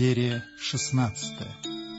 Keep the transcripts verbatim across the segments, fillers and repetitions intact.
Серия шестнадцатая.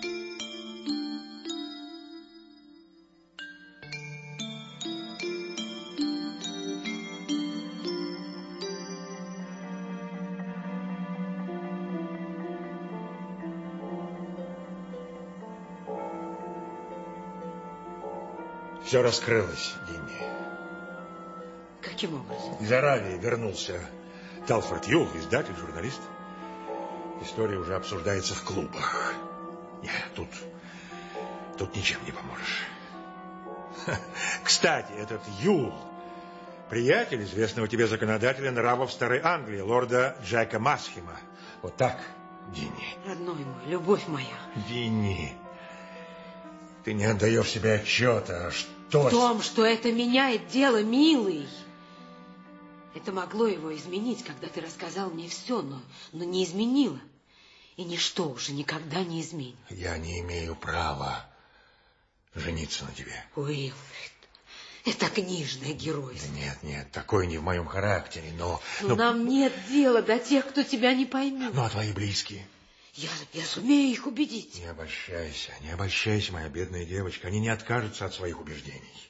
Все раскрылось, Динни. Каким образом? Из Аравии вернулся Талфорд Юл, издатель, журналист. История уже обсуждается в клубах. Нет, тут, тут ничем не поможешь. Кстати, этот Юл, приятель известного тебе законодателя нравов Старой Англии, лорда Джека Масхема. Вот так, Динни. Родной мой, любовь моя. Динни, ты не отдаешь себе отчета, что... В том, что это меняет дело, милый. Это могло его изменить, когда ты рассказал мне все, но, но не изменило. И ничто уже никогда не изменит. Я не имею права жениться на тебе. Уилфрид, это книжное геройство. Да нет, нет, такое не в моем характере, но... Но, но... нам нет дела до тех, кто тебя не поймет. Ну, а твои близкие? Я, я сумею их убедить. Не обольщайся, не обольщайся, моя бедная девочка. Они не откажутся от своих убеждений.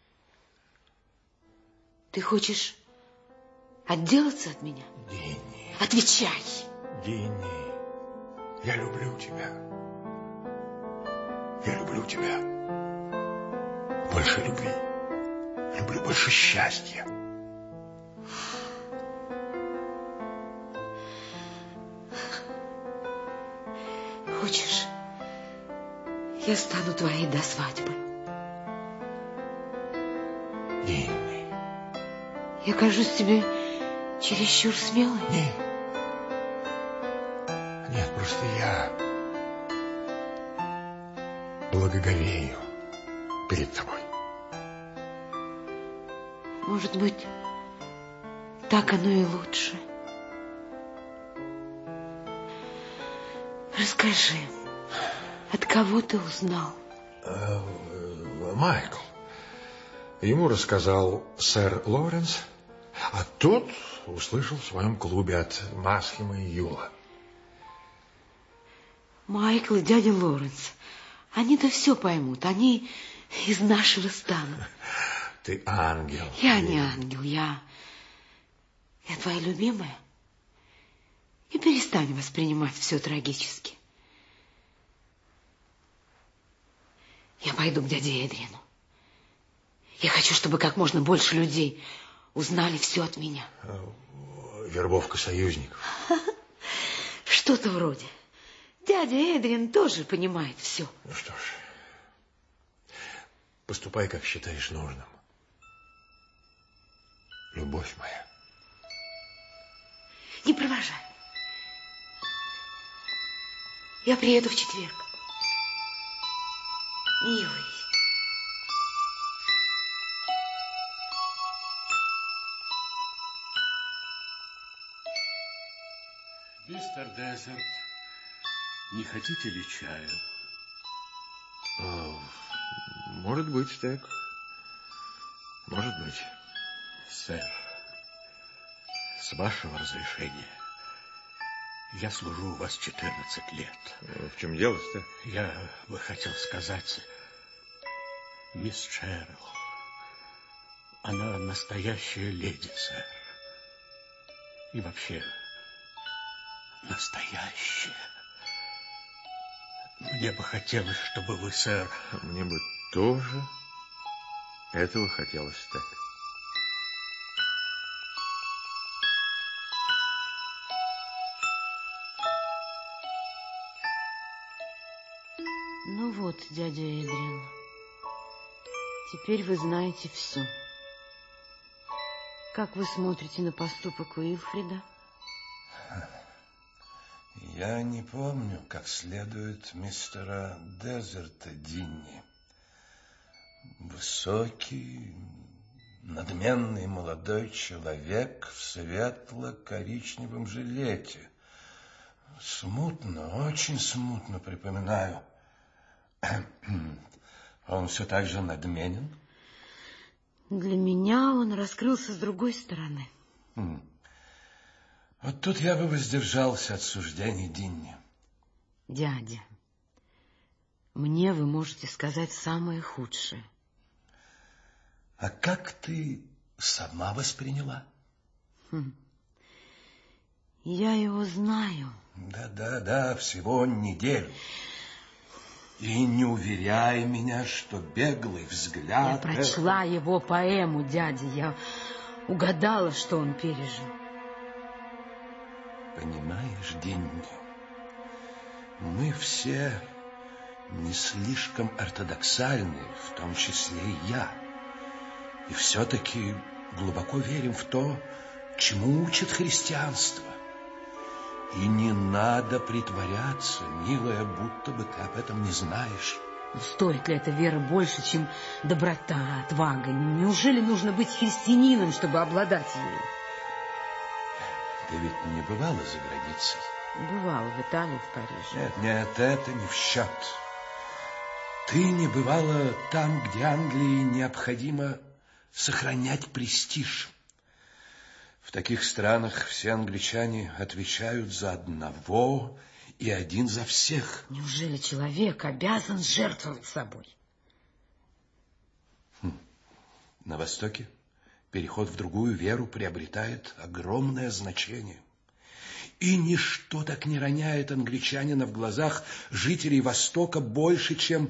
Ты хочешь отделаться от меня? Динни. Отвечай. Динни, я люблю тебя. Я люблю тебя. Больше любви. Люблю больше счастья. Хочешь, я стану твоей до свадьбы? Динни. Я кажусь тебе чересчур смелой? Нет. Нет, просто я благоговею перед тобой. Может быть, так оно и лучше. Расскажи, от кого ты узнал? Майкл. Ему рассказал сэр Лоуренс, а тот услышал в своем клубе от Масхема и Юла. Майкл и дядя Лоуренс, они-то все поймут, они из нашего стана. Ты ангел. Я не ангел, я... Я твоя любимая. И перестань воспринимать все трагически. Я пойду к дяде Эдриану. Я хочу, чтобы как можно больше людей узнали все от меня. Вербовка союзников. Что-то вроде. Дядя Эдриан тоже понимает все. Ну что ж, поступай, как считаешь нужным. Любовь моя. Не провожай. Я приеду в четверг. Милый. Мистер Дезерт, не хотите ли чаю? О, может быть, так. Может быть. Сэр, с вашего разрешения, я служу у вас четырнадцать лет. В чем дело-то? Я бы хотел сказать, мисс Шерл, она настоящая леди, сэр. И вообще, настоящая. Мне бы хотелось, чтобы вы, сэр... Мне бы тоже этого хотелось так. Ну вот, дядя Эдриан, теперь вы знаете все. Как вы смотрите на поступок Уилфрида? Я не помню, как следует мистера Дезерта, Динни. Высокий, надменный молодой человек в светло-коричневом жилете. Смутно, очень смутно припоминаю. Он все так же надменен? Для меня он раскрылся с другой стороны. Хм. Вот тут я бы воздержался от суждений, Динни. Дядя, мне вы можете сказать самое худшее. А как ты сама восприняла? Хм. Я его знаю. Да-да-да, всего неделю. И не уверяй меня, что беглый взгляд... Я прочла это... его поэму, дядя. Я угадала, что он пережил. Понимаешь, Динни, мы все не слишком ортодоксальны, в том числе и я. И все-таки глубоко верим в то, чему учит христианство. И не надо притворяться, милая, будто бы ты об этом не знаешь. Стоит ли эта вера больше, чем доброта, отвага? Неужели нужно быть христианином, чтобы обладать ею? Ты ведь не бывала за границей? Бывала в Италии, в Париже. Нет, нет, это не в счет. Ты не бывала там, где Англии необходимо сохранять престиж. В таких странах все англичане отвечают за одного и один за всех. Неужели человек обязан жертвовать собой? Хм. На Востоке переход в другую веру приобретает огромное значение. И ничто так не роняет англичанина в глазах жителей Востока больше, чем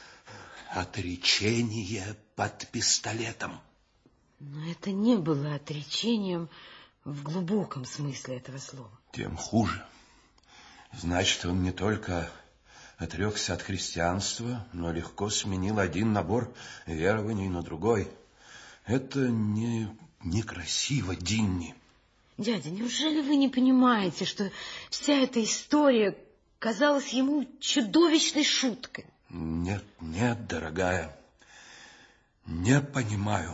отречение под пистолетом. Но это не было отречением в глубоком смысле этого слова. Тем хуже. Значит, он не только отрекся от христианства, но легко сменил один набор верований на другой. Это не, некрасиво, Динни. Дядя, неужели вы не понимаете, что вся эта история казалась ему чудовищной шуткой? Нет, нет, дорогая, не понимаю.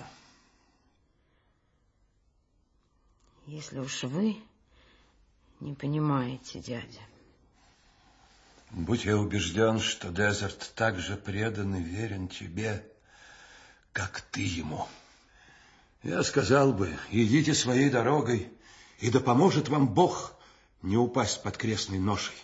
Если уж вы не понимаете, дядя. Будь я убежден, что Дезерт так же предан и верен тебе, как ты ему, я сказал бы, идите своей дорогой, и да поможет вам Бог не упасть под крестной ношей.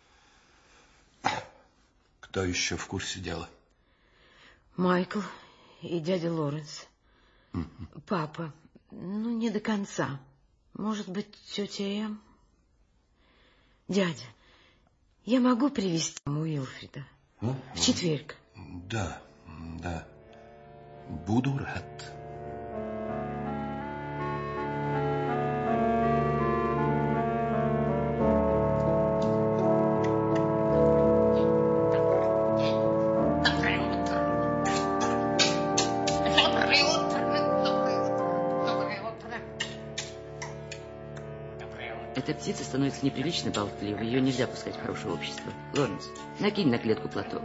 Кто еще в курсе дела? Майкл и дядя Лоренс. Mm-hmm. Папа, ну, не до конца. Может быть, тетя Эм? Дядя, я могу привезти Уилфрида а? в четверг? Да, да. Буду рад. Эта птица становится неприлично болтливой, ее нельзя пускать в хорошее общество. Лоренс, накинь на клетку платок.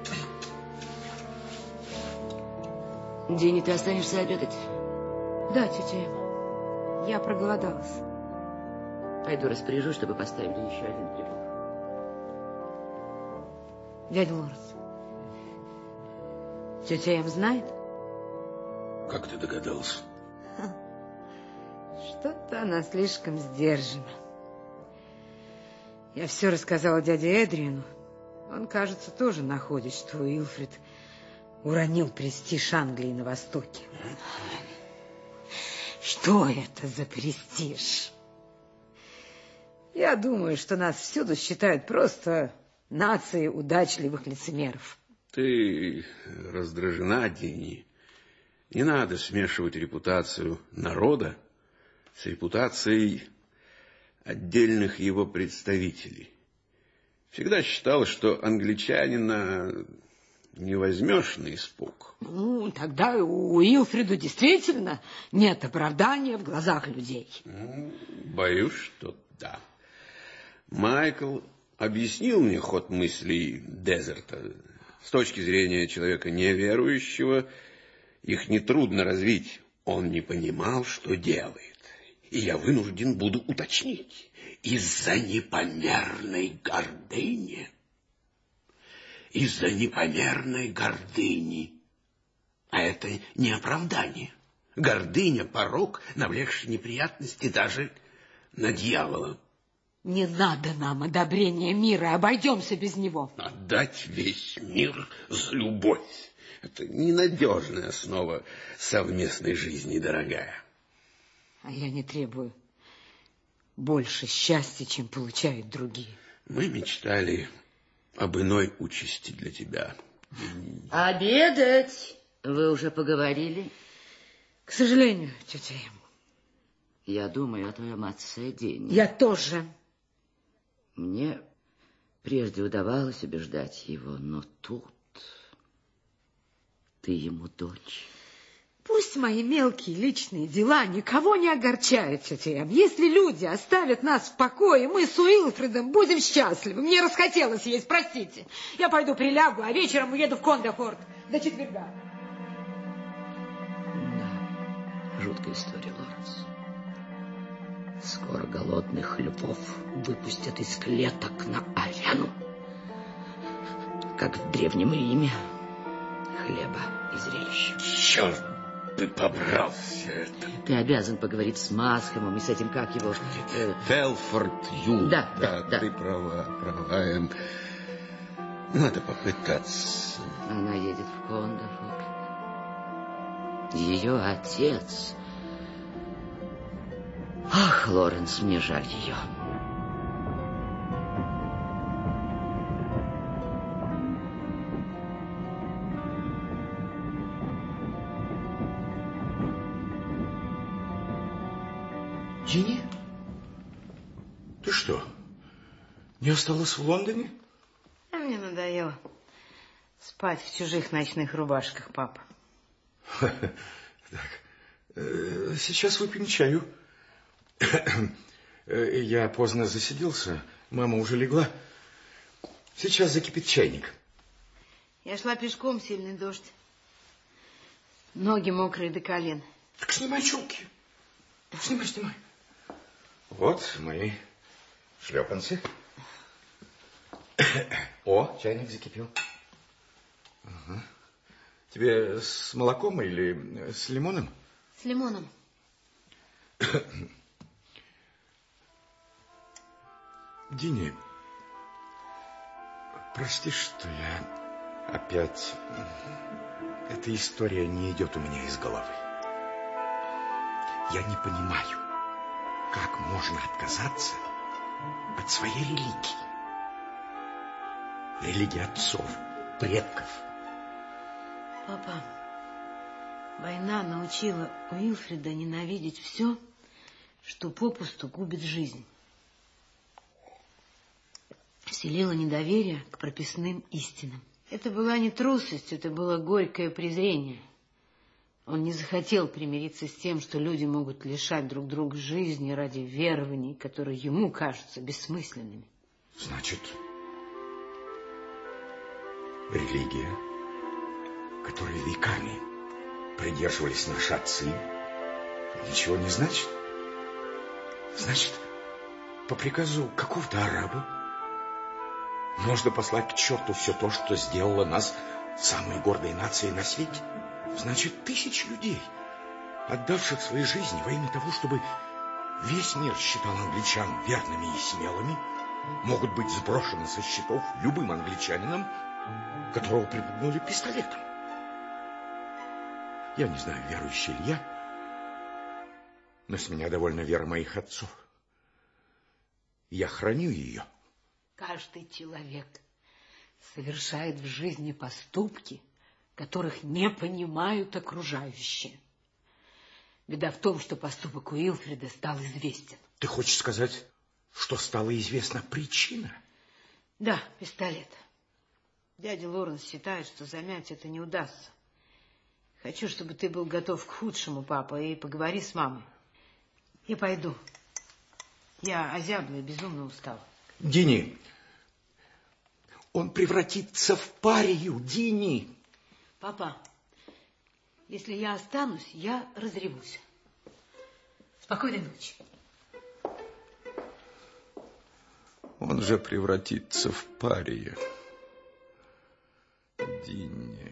Динни, ты останешься обедать? Да, тетя Эм. Я проголодалась. Пойду распоряжусь, чтобы поставили еще один прибор. Дядя Лоренс, тетя Эм знает? Как ты догадался? Что-то она слишком сдержана. Я все рассказала дяде Эдриану. Он, кажется, тоже находит, что Уилфрид уронил престиж Англии на Востоке. Что это за престиж? Я думаю, что нас всюду считают просто нацией удачливых лицемеров. Ты раздражена, Динни. Не надо смешивать репутацию народа с репутацией отдельных его представителей. Всегда считал, что англичанина не возьмешь на испуг. Ну, тогда у Уилфрида действительно нет оправдания в глазах людей. Боюсь, что да. Майкл объяснил мне ход мыслей Дезерта. С точки зрения человека неверующего, их нетрудно развить. Он не понимал, что делает. И я вынужден буду уточнить. Из-за непомерной гордыни. Из-за непомерной гордыни. А это не оправдание. Гордыня — порок, навлекший неприятности даже на дьявола. Не надо нам одобрения мира, обойдемся без него. Отдать весь мир за любовь. Это ненадежная основа совместной жизни, дорогая. А я не требую больше счастья, чем получают другие. Мы мечтали об иной участи для тебя. Обедать! Вы уже поговорили? К сожалению, тетя Ем. Я думаю о твоем отце, Дени. Я тоже. Мне прежде удавалось убеждать его, но тут ты ему дочь. Пусть мои мелкие личные дела никого не огорчают, тетя Ем. Если люди оставят нас в покое, мы с Уилфредом будем счастливы. Мне расхотелось есть, простите. Я пойду прилягу, а вечером уеду в Кондефорт до четверга. Да, жуткая история, Лоренс. Скоро голодных львов выпустят из клеток на арену, как в Древнем Риме. Хлеба и зрелища. Черт бы побрал все это. Ты обязан поговорить с Масхэмом и с этим, как его... Э... Телфорд Ю. Да, да, да. Ты права, права, Эм. Надо попытаться. Она едет в Кондефорт. Ее отец... Ах, Лоренс, мне жаль ее. Джинни? Ты что, не осталась в Лондоне? А мне надоело спать в чужих ночных рубашках, папа. Так, сейчас выпьем чаю. Я поздно засиделся, мама уже легла. Сейчас закипит чайник. Я шла пешком, сильный дождь. Ноги мокрые до колен. Так снимай чулки. Снимай, снимай. Вот мои шлепанцы. О, чайник закипел. Ага. Тебе с молоком или с лимоном? С лимоном. Дини, прости, что я опять... Эта история не идет у меня из головы. Я не понимаю, как можно отказаться от своей религии. Религии отцов, предков. Папа, война научила Уилфреда ненавидеть все, что попусту губит жизнь. Вселила недоверие к прописным истинам. Это была не трусость, это было горькое презрение. Он не захотел примириться с тем, что люди могут лишать друг друга жизни ради верований, которые ему кажутся бессмысленными. Значит, религия, которой веками придерживались наши отцы, ничего не значит? Значит, по приказу какого-то араба можно послать к черту все то, что сделало нас самой гордой нацией на свете. Значит, тысячи людей, отдавших свои жизни во имя того, чтобы весь мир считал англичан верными и смелыми, могут быть сброшены со счетов любым англичанином, которого припугнули пистолетом. Я не знаю, верующий ли я, но с меня довольно вера моих отцов. Я храню ее. Каждый человек совершает в жизни поступки, которых не понимают окружающие. Беда в том, что поступок Уилфреда стал известен. Ты хочешь сказать, что стала известна причина? Да, пистолет. Дядя Лоренс считает, что замять это не удастся. Хочу, чтобы ты был готов к худшему, папа, и поговори с мамой. Я пойду. Я озябла и безумно устала. Дини, он превратится в парию, Дини. Папа, если я останусь, я разревусь. Спокойной ночи. Он же превратится в парию. Дини.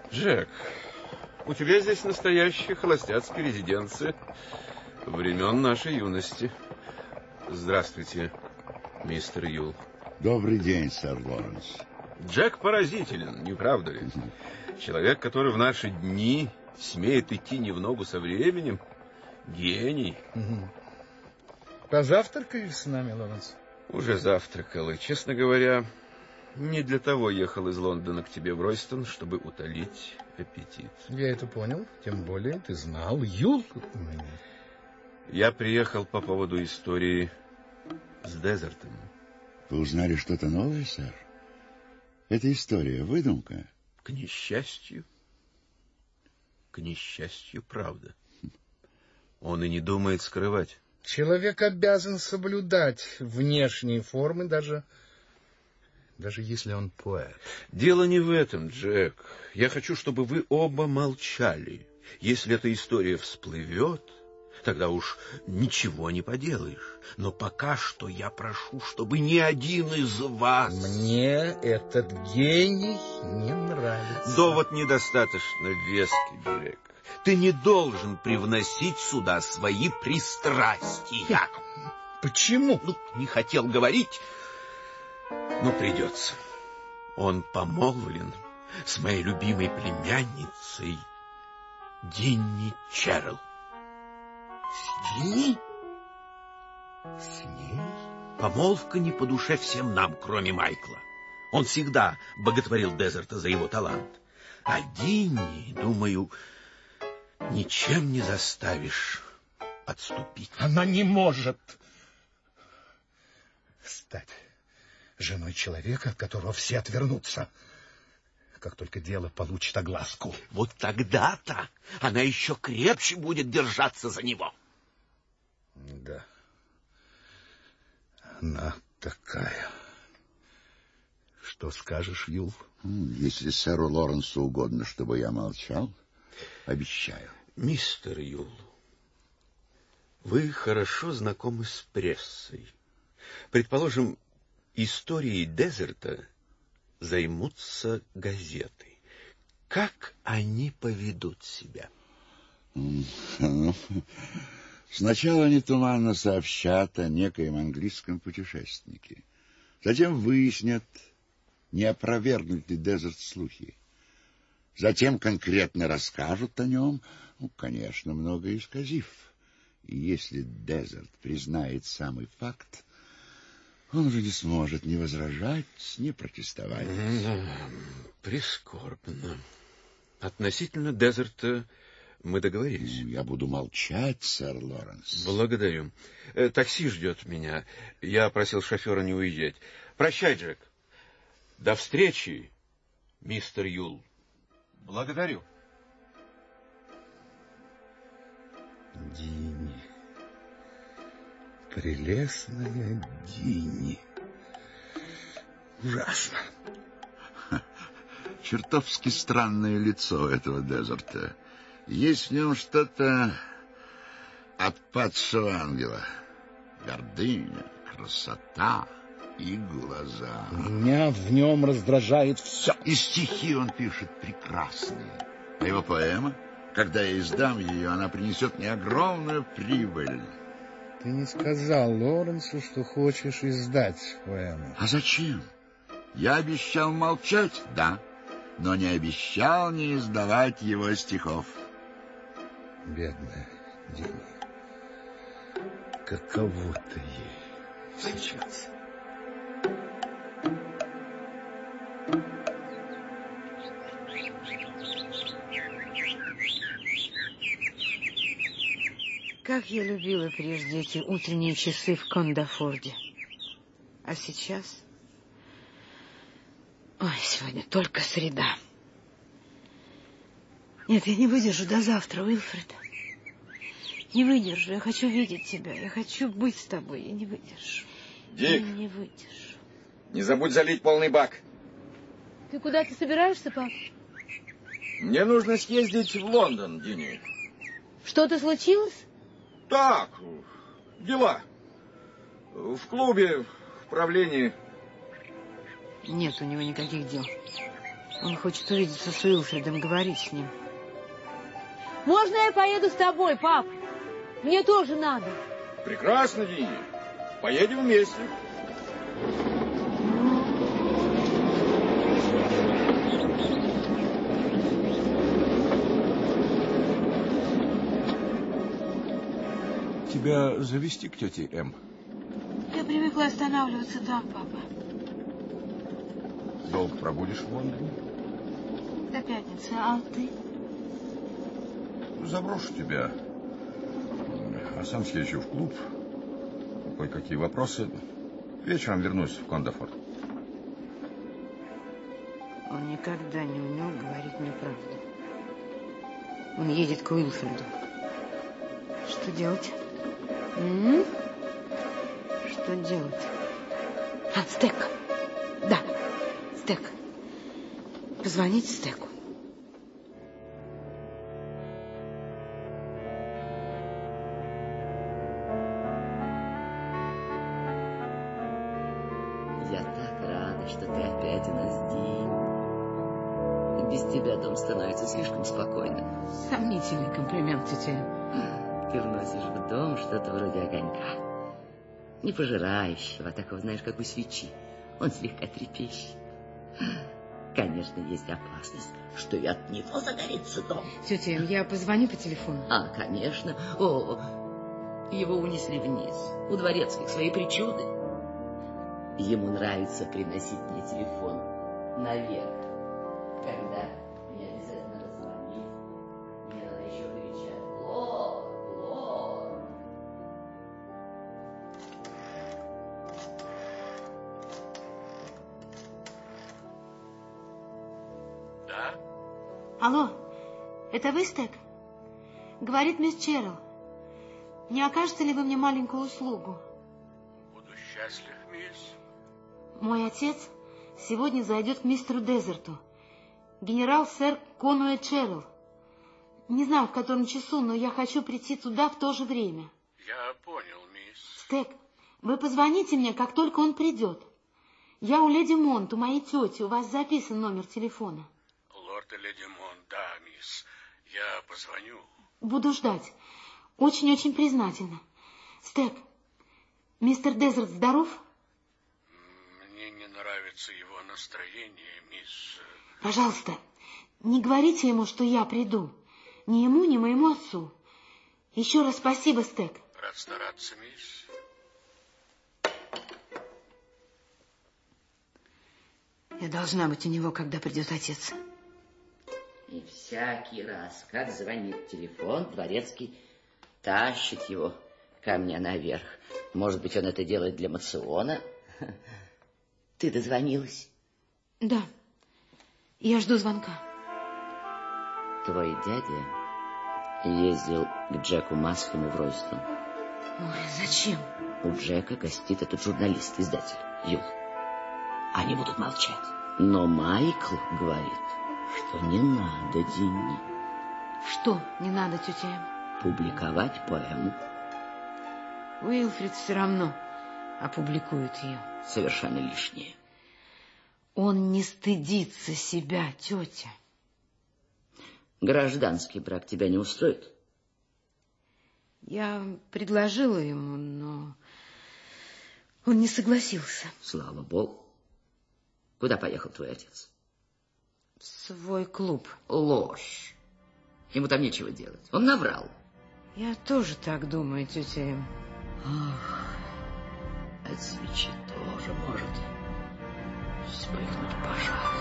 Джек, у тебя здесь настоящая холостяцкая резиденция времен нашей юности. Здравствуйте, мистер Юл. Добрый день, сэр Лоренс. Джек поразителен, не правда ли? Человек, который в наши дни смеет идти не в ногу со временем. Гений. Позавтракаешь с нами, Лоренс? Уже завтракал, и, честно говоря, не для того ехал из Лондона к тебе в Ройстон, чтобы утолить аппетит. Я это понял, тем более ты знал Юл. Я приехал по поводу истории с Дезертом. Вы узнали что-то новое, сэр? Эта история выдумка? К несчастью. К несчастью, правда. Он и не думает скрывать. Человек обязан соблюдать внешние формы, даже, даже если он поэт. Дело не в этом, Джек. Я хочу, чтобы вы оба молчали. Если эта история всплывет, тогда уж ничего не поделаешь. Но пока что я прошу, чтобы ни один из вас... Мне этот гений не нравится. Довод недостаточно веский, Джек. Ты не должен привносить сюда свои пристрастия. Почему? Ну, не хотел говорить, но придется. Он помолвлен с моей любимой племянницей Динни Черрилл. С Динни? С ней? Помолвка не по душе всем нам, кроме Майкла. Он всегда боготворил Дезерта за его талант. А Динни, думаю, ничем не заставишь отступить. Она не может стать женой человека, от которого все отвернутся, как только дело получит огласку. Вот тогда-то она еще крепче будет держаться за него. Да, она такая. Что скажешь, Юл? Если сэру Лоренсу угодно, чтобы я молчал, обещаю. Мистер Юл, вы хорошо знакомы с прессой. Предположим, историей Дезерта займутся газеты. Как они поведут себя? Сначала они туманно сообщат о некоем английском путешественнике. Затем выяснят, не опровергнут ли Дезерт слухи. Затем конкретно расскажут о нем, ну, конечно, много исказив. И если Дезерт признает самый факт, он уже не сможет ни возражать, ни протестовать. Да, прискорбно. Относительно Дезерта мы договорились. Я буду молчать, сэр Лоренс. Благодарю. Такси ждет меня. Я просил шофера не уезжать. Прощай, Джек. До встречи, мистер Юл. Благодарю. Динни. Прелестная Динни. Ужасно. Чертовски странное лицо этого Дезерта. Есть в нем что-то от падшего ангела. Гордыня, красота и глаза. Меня в нем раздражает все. И стихи он пишет прекрасные. А его поэма, когда я издам ее, она принесет мне огромную прибыль. Ты не сказал Лоренсу, что хочешь издать поэму. А зачем? Я обещал молчать, да, но не обещал не издавать его стихов. Бедная Динни. Каково-то ей сейчас. Как я любила прежде эти утренние часы в Кондафорде. А сейчас... Ой, сегодня только среда. Нет, я не выдержу до завтра, Уилфред. Не выдержу, я хочу видеть тебя, я хочу быть с тобой, я не выдержу. Дик, я не выдержу. Не забудь залить полный бак. Ты куда-то собираешься, пап? Мне нужно съездить в Лондон, Динни. Что-то случилось? Так, дела. В клубе, в правлении. Нет у него никаких дел. Он хочет увидеться с Уилфредом, говорить с ним. Можно я поеду с тобой, пап? Мне тоже надо. Прекрасно, Динни. Поедем вместе. Тебя завести к тете М? Я привыкла останавливаться там, папа. Долго пробудешь в Лондоне? До пятницы, а ты? Заброшу тебя, а сам съезжу в клуб. Кое-какие вопросы. Вечером вернусь в Кондофорт. Он никогда не умел говорить мне правду. Он едет к Уилфреду. Что делать? М-м? Что делать? А, Стек. Да, Стек. Позвонить Стеку. Я так рада, что ты опять у нас, Динни. Без тебя дом становится слишком спокойным. Сомнительный комплимент, тетя. Ты вносишь в дом что-то вроде огонька. Не пожирающего, а такого, знаешь, как у свечи. Он слегка трепещет. Конечно, есть опасность, что и от него загорится дом. Тетя, я позвоню по телефону. А, конечно. О, его унесли вниз, у дворецких, свои причуды. Ему нравится приносить мне телефон наверх. Когда мне обязательно надо звонить, мне надо еще кричать: Лор, Лор. Да? Алло, это вы, Стек? Говорит мисс Черрилл. Не окажете ли вы мне маленькую услугу? Буду счастлив, мисс. Мой отец сегодня зайдет к мистеру Дезерту. Генерал-сэр Конуэй Черрилл. Не знаю, в котором часу, но я хочу прийти туда в то же время. Я понял, мисс. Стек, вы позвоните мне, как только он придет. Я у леди Монт, у моей тети. У вас записан номер телефона. Лорд и леди Монт, да, мисс. Я позвоню. Буду ждать. Очень-очень признательна. Стек, мистер Дезерт здоров? Мне не нравится его настроение, мисс. Пожалуйста, не говорите ему, что я приду. Ни ему, ни моему отцу. Еще раз спасибо, Стек. Рад стараться, мисс. Я должна быть у него, когда придет отец. И всякий раз, как звонит телефон, дворецкий тащит его ко мне наверх. Может быть, он это делает для мациона? Ты дозвонилась? Да. Я жду звонка. Твой дядя ездил к Джеку Масхэму в Ройстон. Ой, зачем? У Джека гостит этот журналист, издатель, Юл. Они будут молчать. Но Майкл говорит, что не надо, Динни. Что не надо, тетя Эм? Публиковать поэму. Уилфред все равно опубликует ее. Совершенно лишнее. Он не стыдится себя, тетя. Гражданский брак тебя не устроит? Я предложила ему, но он не согласился. Слава богу. Куда поехал твой отец? В свой клуб. Ложь. Ему там нечего делать. Он наврал. Я тоже так думаю, тетя Эм. Ах, от свечи тоже может вспыхнуть пожар.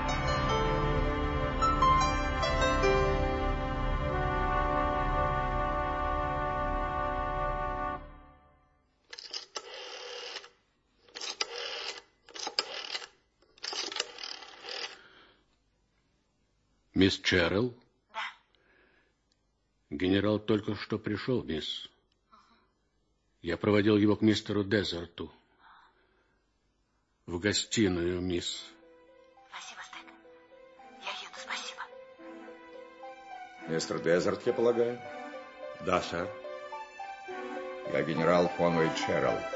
Мисс Черрилл? Да. Генерал только что пришел, мисс. Я проводил его к мистеру Дезерту. В гостиную, мисс. Спасибо, Стек. Я еду, спасибо. Мистер Дезерт, я полагаю? Да, сэр. Я генерал Конуэй Черрилл.